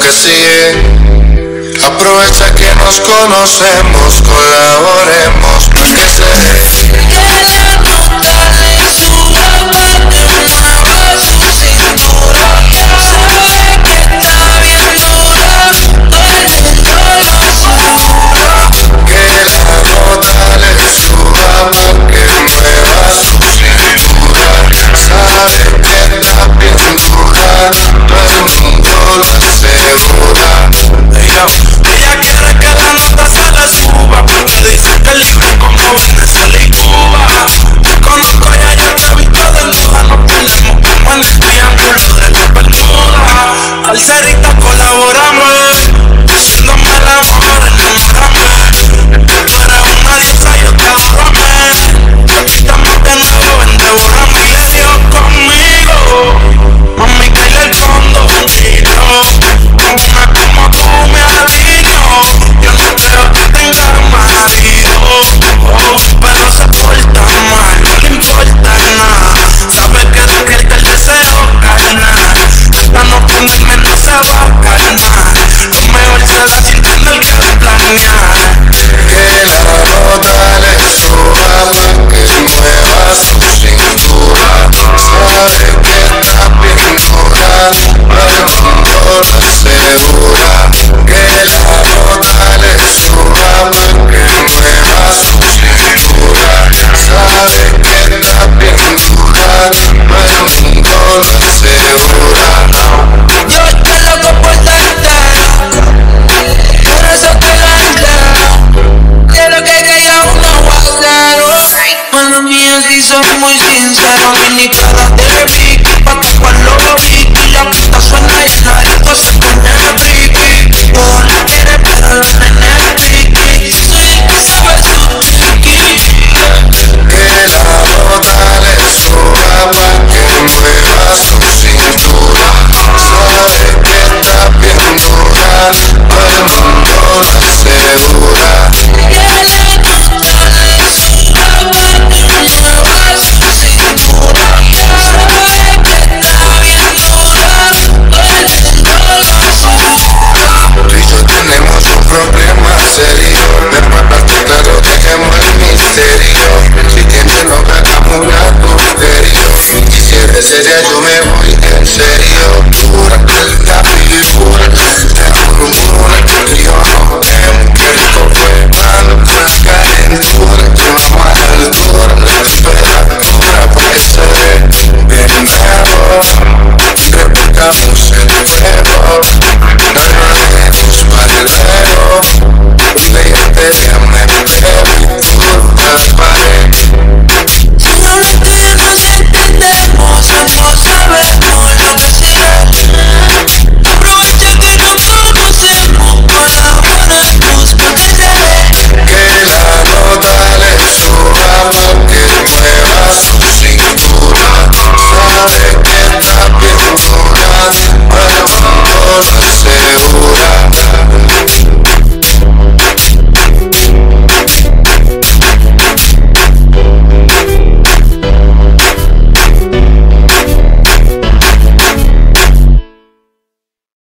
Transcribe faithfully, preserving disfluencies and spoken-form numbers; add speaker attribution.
Speaker 1: que sigue. Aprovecha que nos conocemos, colaboremos para que se dé.
Speaker 2: Salserita colaboramos, haciéndome el amor, enamorame. Tú eres una diosa, yo te adoro, amén. Estamos de nuevo, ven, devórame. Le dio conmigo, mami, caile el fondo, bendito. Con una como tú me has dicho, yo no creo que tenga marido. Oh, pero se porta mal, no le importa nada. Sabe que despierta el deseo carnal. Esta no tiene menos se va a calmar. Lo mejor será sintiendo el que planear.
Speaker 1: Que la nota le suba pa' que mueva su cintura. Sabe que está bien dura, todo el mundo lo asegura. Que la nota le suba pa' que mueva su cintura. Sabe que está bien dura, todo el mundo lo asegura.
Speaker 2: Yo estoy loco por darte, por eso te gané. Quiero que caiga uno aguacero. Mala mía, si soy muy sincero, mini cara de Vicky, pa' que cuando lo vi, y la pista suena y la disco se pone friki. Todos la quieren, pero la nena es tricky. Soy el que sabe su tricky.
Speaker 1: Que la nota le suba pa' que mueva su cintura. Sabe que está bien dura, todo el mundo lo asegura.
Speaker 2: Que la nota le suba pa' que mueva su cintura. Sabe que está bien dura, todo el mundo lo asegura.
Speaker 1: Tú y yo tenemos un problema serio, pero aparte claro dejemos el misterio. Si tienes no hagamos un adulterio, y si eres seria yo me voy en serio.